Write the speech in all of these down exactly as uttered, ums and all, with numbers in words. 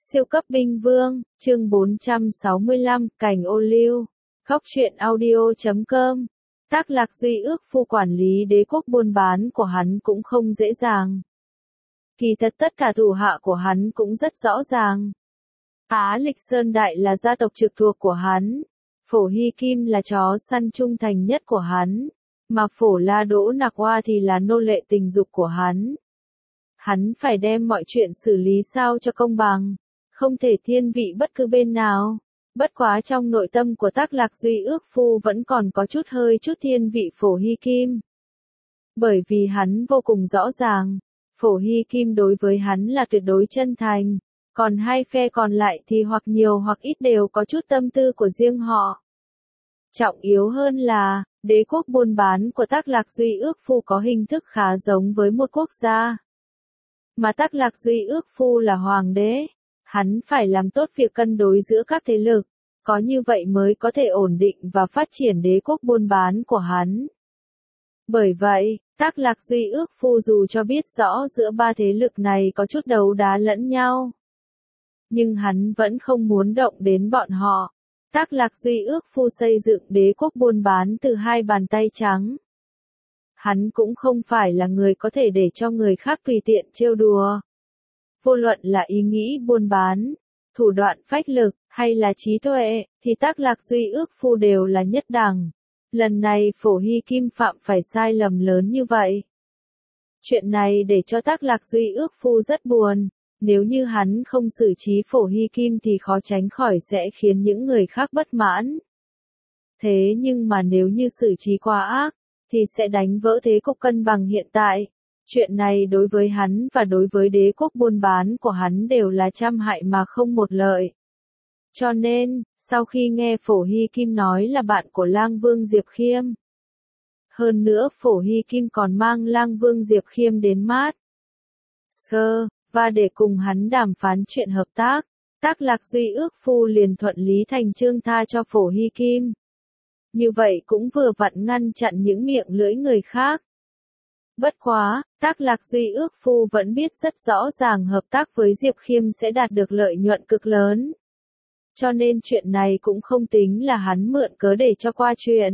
Siêu cấp binh vương, chương bốn trăm sáu mươi lăm, cành ô liu. Góc truyện audio chấm com. Tác Lạc Duy ước phu quản lý đế quốc buôn bán của hắn cũng không dễ dàng. Kỳ thật tất cả thủ hạ của hắn cũng rất rõ ràng. Á Lịch Sơn Đại là gia tộc trực thuộc của hắn. Phổ Hy Kim là chó săn trung thành nhất của hắn. Mà Phổ La Đỗ Nặc Hoa thì là nô lệ tình dục của hắn. Hắn phải đem mọi chuyện xử lý sao cho công bằng. Không thể thiên vị bất cứ bên nào. Bất quá trong nội tâm của Tác Lạc Duy ước phu vẫn còn có chút hơi chút thiên vị Phổ Hy Kim. Bởi vì hắn vô cùng rõ ràng, Phổ Hy Kim đối với hắn là tuyệt đối chân thành, còn hai phe còn lại thì hoặc nhiều hoặc ít đều có chút tâm tư của riêng họ. Trọng yếu hơn là, đế quốc buôn bán của Tác Lạc Duy ước phu có hình thức khá giống với một quốc gia. Mà Tác Lạc Duy ước phu là hoàng đế. Hắn phải làm tốt việc cân đối giữa các thế lực, có như vậy mới có thể ổn định và phát triển đế quốc buôn bán của hắn. Bởi vậy, Tác Lạc Duy ước phu dù cho biết rõ giữa ba thế lực này có chút đấu đá lẫn nhau. Nhưng hắn vẫn không muốn động đến bọn họ. Tác Lạc Duy ước phu xây dựng đế quốc buôn bán từ hai bàn tay trắng. Hắn cũng không phải là người có thể để cho người khác tùy tiện trêu đùa. Vô luận là ý nghĩ buôn bán, thủ đoạn phách lực, hay là trí tuệ, thì Tác Lạc Duy ước phu đều là nhất đẳng. Lần này Phổ Hy Kim phạm phải sai lầm lớn như vậy. Chuyện này để cho Tác Lạc Duy ước phu rất buồn, nếu như hắn không xử trí Phổ Hy Kim thì khó tránh khỏi sẽ khiến những người khác bất mãn. Thế nhưng mà nếu như xử trí quá ác, thì sẽ đánh vỡ thế cục cân bằng hiện tại. Chuyện này đối với hắn và đối với đế quốc buôn bán của hắn đều là trăm hại mà không một lợi. Cho nên, sau khi nghe Phổ Hy Kim nói là bạn của Lang Vương Diệp Khiêm. Hơn nữa Phổ Hy Kim còn mang Lang Vương Diệp Khiêm đến Mát Sơ, và để cùng hắn đàm phán chuyện hợp tác, Tác Lạc Duy ước phu liền thuận lý thành chương tha cho Phổ Hy Kim. Như vậy cũng vừa vặn ngăn chặn những miệng lưỡi người khác. Bất quá, Tác Lạc Duy ước phu vẫn biết rất rõ ràng hợp tác với Diệp Khiêm sẽ đạt được lợi nhuận cực lớn. Cho nên chuyện này cũng không tính là hắn mượn cớ để cho qua chuyện.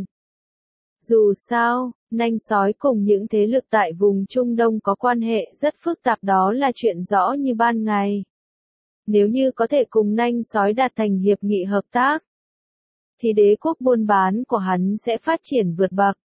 Dù sao, nanh sói cùng những thế lực tại vùng Trung Đông có quan hệ rất phức tạp đó là chuyện rõ như ban ngày. Nếu như có thể cùng nanh sói đạt thành hiệp nghị hợp tác, thì đế quốc buôn bán của hắn sẽ phát triển vượt bậc.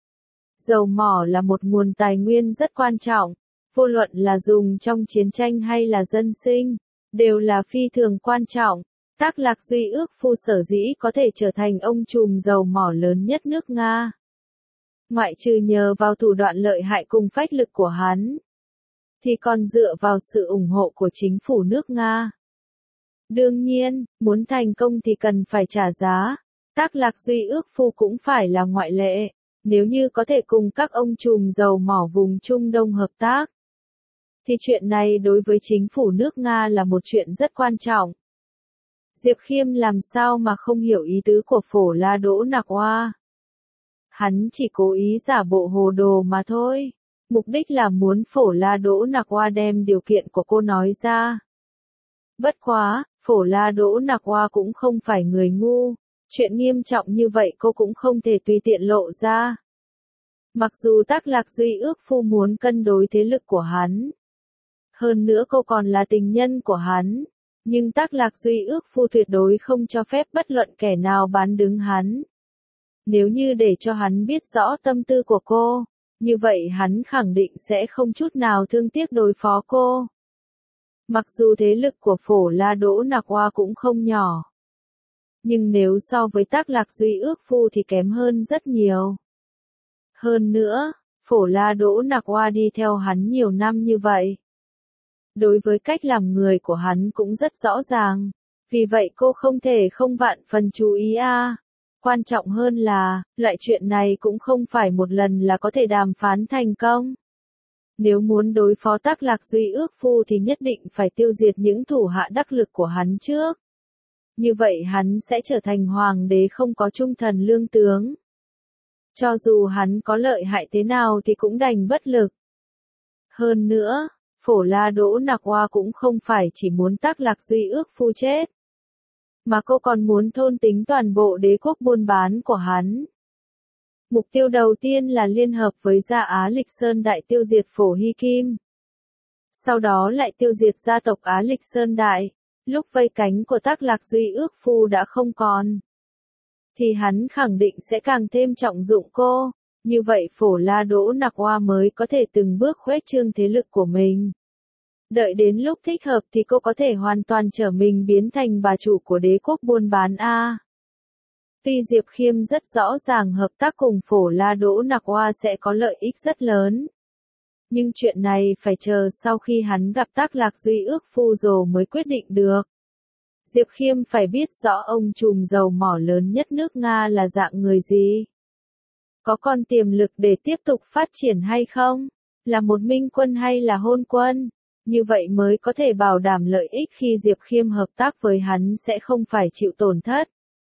Dầu mỏ là một nguồn tài nguyên rất quan trọng, vô luận là dùng trong chiến tranh hay là dân sinh, đều là phi thường quan trọng. Tác Lạc Duy ước phu sở dĩ có thể trở thành ông trùm dầu mỏ lớn nhất nước Nga. Ngoại trừ nhờ vào thủ đoạn lợi hại cùng phách lực của hắn, thì còn dựa vào sự ủng hộ của chính phủ nước Nga. Đương nhiên, muốn thành công thì cần phải trả giá. Tác Lạc Duy ước phu cũng phải là ngoại lệ. Nếu như có thể cùng các ông trùm dầu mỏ vùng Trung Đông hợp tác, thì chuyện này đối với chính phủ nước Nga là một chuyện rất quan trọng. Diệp Khiêm làm sao mà không hiểu ý tứ của Phổ La Đỗ Nặc Hoa. Hắn chỉ cố ý giả bộ hồ đồ mà thôi. Mục đích là muốn Phổ La Đỗ Nặc Hoa đem điều kiện của cô nói ra. Bất quá, Phổ La Đỗ Nặc Hoa cũng không phải người ngu. Chuyện nghiêm trọng như vậy cô cũng không thể tùy tiện lộ ra. Mặc dù Tác Lạc Duy ước phu muốn cân đối thế lực của hắn. Hơn nữa cô còn là tình nhân của hắn. Nhưng Tác Lạc Duy ước phu tuyệt đối không cho phép bất luận kẻ nào bán đứng hắn. Nếu như để cho hắn biết rõ tâm tư của cô, như vậy hắn khẳng định sẽ không chút nào thương tiếc đối phó cô. Mặc dù thế lực của Phổ La Đỗ Nặc Hoa cũng không nhỏ. Nhưng nếu so với Tác Lạc Duy ước phu thì kém hơn rất nhiều. Hơn nữa, Phổ La Đỗ Nặc Hoa đi theo hắn nhiều năm như vậy. Đối với cách làm người của hắn cũng rất rõ ràng. Vì vậy cô không thể không vạn phần chú ý a. À. Quan trọng hơn là, loại chuyện này cũng không phải một lần là có thể đàm phán thành công. Nếu muốn đối phó Tác Lạc Duy ước phu thì nhất định phải tiêu diệt những thủ hạ đắc lực của hắn trước. Như vậy hắn sẽ trở thành hoàng đế không có trung thần lương tướng. Cho dù hắn có lợi hại thế nào thì cũng đành bất lực. Hơn nữa, Phổ La Đỗ Nặc Hoa cũng không phải chỉ muốn Tắc Lạc Duy Ước Phu chết, mà cô còn muốn thôn tính toàn bộ đế quốc buôn bán của hắn. Mục tiêu đầu tiên là liên hợp với Gia Á Lịch Sơn Đại tiêu diệt Phổ Hy Kim. Sau đó lại tiêu diệt gia tộc Á Lịch Sơn Đại. Lúc vây cánh của Tắc Lạc Duy Ước Phu đã không còn, thì hắn khẳng định sẽ càng thêm trọng dụng cô. Như vậy Phổ La Đỗ Nặc Hoa mới có thể từng bước khuếch trương thế lực của mình. Đợi đến lúc thích hợp thì cô có thể hoàn toàn trở mình biến thành bà chủ của đế quốc buôn bán A. Tuy Diệp Khiêm rất rõ ràng hợp tác cùng Phổ La Đỗ Nặc Hoa sẽ có lợi ích rất lớn. Nhưng chuyện này phải chờ sau khi hắn gặp Tắc Lạc Duy Ước Phu rồi mới quyết định được. Diệp Khiêm phải biết rõ ông trùm dầu mỏ lớn nhất nước Nga là dạng người gì. Có còn tiềm lực để tiếp tục phát triển hay không? Là một minh quân hay là hôn quân? Như vậy mới có thể bảo đảm lợi ích khi Diệp Khiêm hợp tác với hắn sẽ không phải chịu tổn thất.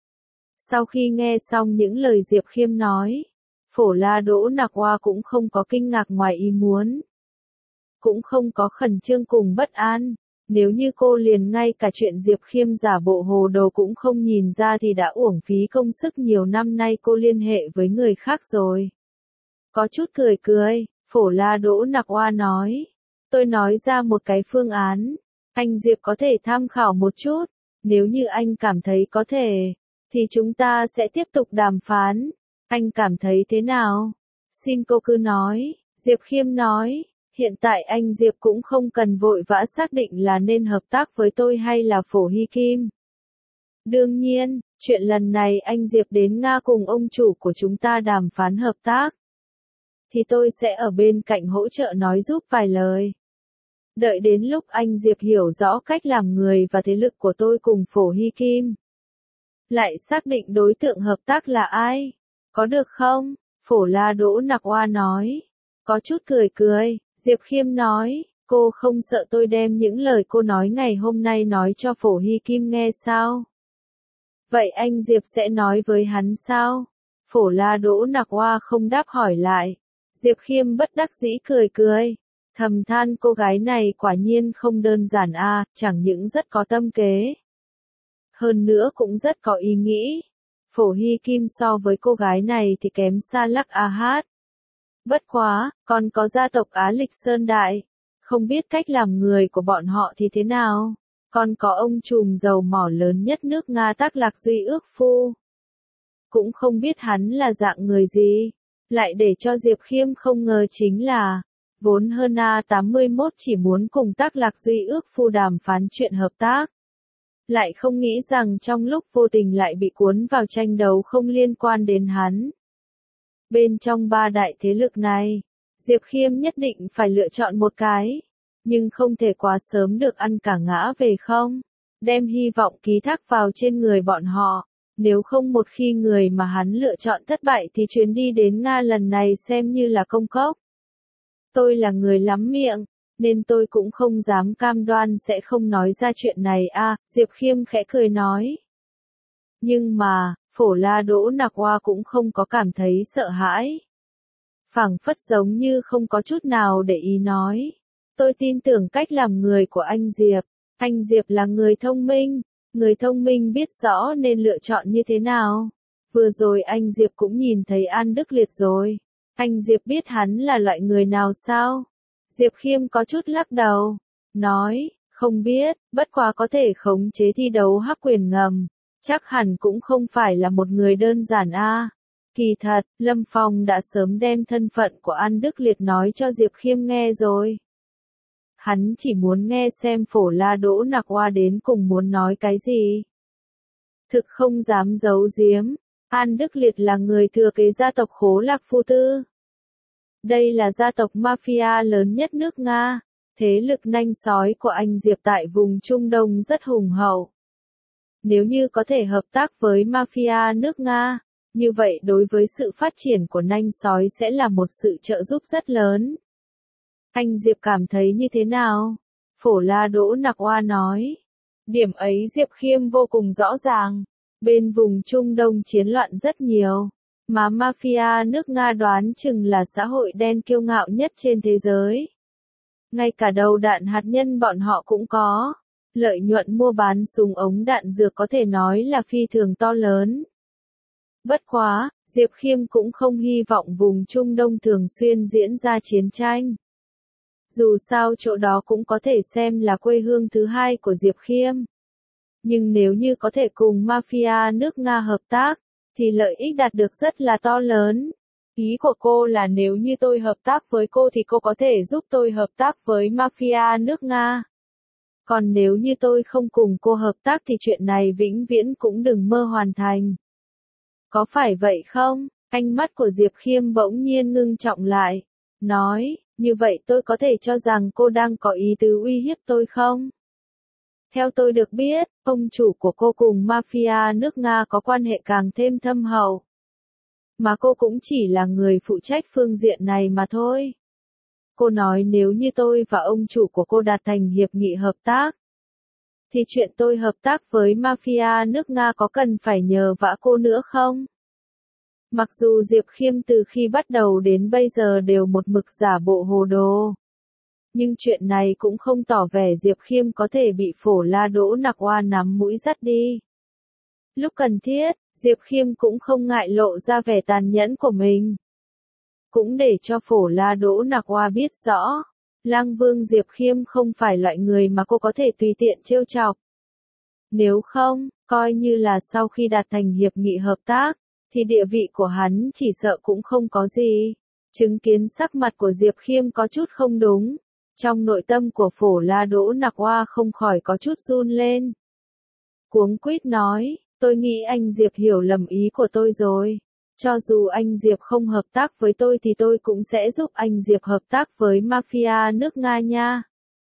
Sau khi nghe xong những lời Diệp Khiêm nói, Phổ La Đỗ Nặc Hoa cũng không có kinh ngạc ngoài ý muốn. Cũng không có khẩn trương cùng bất an. Nếu như cô liền ngay cả chuyện Diệp Khiêm giả bộ hồ đồ cũng không nhìn ra thì đã uổng phí công sức nhiều năm nay cô liên hệ với người khác rồi. Có chút cười cười, Phổ La Đỗ Nặc Hoa nói. Tôi nói ra một cái phương án. Anh Diệp có thể tham khảo một chút. Nếu như anh cảm thấy có thể, thì chúng ta sẽ tiếp tục đàm phán. Anh cảm thấy thế nào? Xin cô cứ nói. Diệp Khiêm nói. Hiện tại anh Diệp cũng không cần vội vã xác định là nên hợp tác với tôi hay là Phổ Hy Kim. Đương nhiên, chuyện lần này anh Diệp đến Nga cùng ông chủ của chúng ta đàm phán hợp tác, thì tôi sẽ ở bên cạnh hỗ trợ nói giúp vài lời. Đợi đến lúc anh Diệp hiểu rõ cách làm người và thế lực của tôi cùng Phổ Hy Kim, lại xác định đối tượng hợp tác là ai. Có được không? Phổ La Đỗ Nặc Hoa nói. Có chút cười cười. Diệp Khiêm nói, cô không sợ tôi đem những lời cô nói ngày hôm nay nói cho Phổ Hy Kim nghe sao? Vậy anh Diệp sẽ nói với hắn sao? Phổ La Đỗ Nặc Hoa không đáp hỏi lại. Diệp Khiêm bất đắc dĩ cười cười. Thầm than cô gái này quả nhiên không đơn giản a, à, chẳng những rất có tâm kế. Hơn nữa cũng rất có ý nghĩ. Phổ Hy Kim so với cô gái này thì kém xa lắc a hát. Bất quá, còn có gia tộc Á Lịch Sơn Đại. Không biết cách làm người của bọn họ thì thế nào. Còn có ông trùm dầu mỏ lớn nhất nước Nga Tắc Lạc Duy Ước Phu. Cũng không biết hắn là dạng người gì. Lại để cho Diệp Khiêm không ngờ chính là, vốn hơn A tám mươi mốt chỉ muốn cùng Tắc Lạc Duy Ước Phu đàm phán chuyện hợp tác. Lại không nghĩ rằng trong lúc vô tình lại bị cuốn vào tranh đấu không liên quan đến hắn. Bên trong ba đại thế lực này, Diệp Khiêm nhất định phải lựa chọn một cái, nhưng không thể quá sớm được ăn cả ngã về không, đem hy vọng ký thác vào trên người bọn họ, nếu không một khi người mà hắn lựa chọn thất bại thì chuyến đi đến Nga lần này xem như là công cốc. Tôi là người lắm miệng, nên tôi cũng không dám cam đoan sẽ không nói ra chuyện này a, à, Diệp Khiêm khẽ cười nói. Nhưng mà, Phổ La Đỗ Nặc Hoa cũng không có cảm thấy sợ hãi. Phảng phất giống như không có chút nào để ý nói. Tôi tin tưởng cách làm người của anh Diệp. Anh Diệp là người thông minh. Người thông minh biết rõ nên lựa chọn như thế nào. Vừa rồi anh Diệp cũng nhìn thấy An Đức Liệt rồi. Anh Diệp biết hắn là loại người nào sao? Diệp Khiêm có chút lắc đầu. Nói, không biết, bất quá có thể khống chế thi đấu hắc quyền ngầm. Chắc hẳn cũng không phải là một người đơn giản a. À. Kỳ thật, Lâm Phong đã sớm đem thân phận của An Đức Liệt nói cho Diệp Khiêm nghe rồi. Hắn chỉ muốn nghe xem Phổ La Đỗ Nặc Hoa đến cùng muốn nói cái gì. Thực không dám giấu giếm, An Đức Liệt là người thừa kế gia tộc Khố Lạc Phu Tư. Đây là gia tộc mafia lớn nhất nước Nga, thế lực nanh sói của anh Diệp tại vùng Trung Đông rất hùng hậu. Nếu như có thể hợp tác với mafia nước Nga, như vậy đối với sự phát triển của nanh sói sẽ là một sự trợ giúp rất lớn. Anh Diệp cảm thấy như thế nào? Phổ La Đỗ Nặc Hoa nói. Điểm ấy Diệp Khiêm vô cùng rõ ràng. Bên vùng Trung Đông chiến loạn rất nhiều, mà mafia nước Nga đoán chừng là xã hội đen kiêu ngạo nhất trên thế giới. Ngay cả đầu đạn hạt nhân bọn họ cũng có. Lợi nhuận mua bán súng ống đạn dược có thể nói là phi thường to lớn. Bất quá, Diệp Khiêm cũng không hy vọng vùng Trung Đông thường xuyên diễn ra chiến tranh. Dù sao chỗ đó cũng có thể xem là quê hương thứ hai của Diệp Khiêm. Nhưng nếu như có thể cùng mafia nước Nga hợp tác, thì lợi ích đạt được rất là to lớn. Ý của cô là nếu như tôi hợp tác với cô thì cô có thể giúp tôi hợp tác với mafia nước Nga. Còn nếu như tôi không cùng cô hợp tác thì chuyện này vĩnh viễn cũng đừng mơ hoàn thành. Có phải vậy không? Ánh mắt của Diệp Khiêm bỗng nhiên ngưng trọng lại. Nói, như vậy tôi có thể cho rằng cô đang có ý tứ uy hiếp tôi không? Theo tôi được biết, ông chủ của cô cùng mafia nước Nga có quan hệ càng thêm thâm hậu. Mà cô cũng chỉ là người phụ trách phương diện này mà thôi. Cô nói nếu như tôi và ông chủ của cô đạt thành hiệp nghị hợp tác, thì chuyện tôi hợp tác với mafia nước Nga có cần phải nhờ vả cô nữa không? Mặc dù Diệp Khiêm từ khi bắt đầu đến bây giờ đều một mực giả bộ hồ đồ. Nhưng chuyện này cũng không tỏ vẻ Diệp Khiêm có thể bị Phổ La Đỗ Nặc Oa nắm mũi dắt đi. Lúc cần thiết, Diệp Khiêm cũng không ngại lộ ra vẻ tàn nhẫn của mình. Cũng để cho Phổ La Đỗ Nặc Oa biết rõ, Lang Vương Diệp Khiêm không phải loại người mà cô có thể tùy tiện trêu chọc. Nếu không, coi như là sau khi đạt thành hiệp nghị hợp tác, thì địa vị của hắn chỉ sợ cũng không có gì. Chứng kiến sắc mặt của Diệp Khiêm có chút không đúng. Trong nội tâm của Phổ La Đỗ Nặc Oa không khỏi có chút run lên. Cuống quýt nói, tôi nghĩ anh Diệp hiểu lầm ý của tôi rồi. Cho dù anh Diệp không hợp tác với tôi thì tôi cũng sẽ giúp anh Diệp hợp tác với mafia nước Nga nha.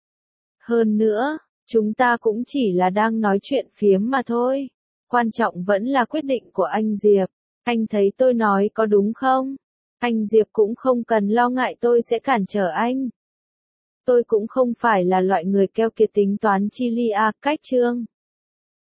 Hơn nữa, chúng ta cũng chỉ là đang nói chuyện phiếm mà thôi. Quan trọng vẫn là quyết định của anh Diệp. Anh thấy tôi nói có đúng không? Anh Diệp cũng không cần lo ngại tôi sẽ cản trở anh. Tôi cũng không phải là loại người keo kiệt tính toán chi lia cách trương.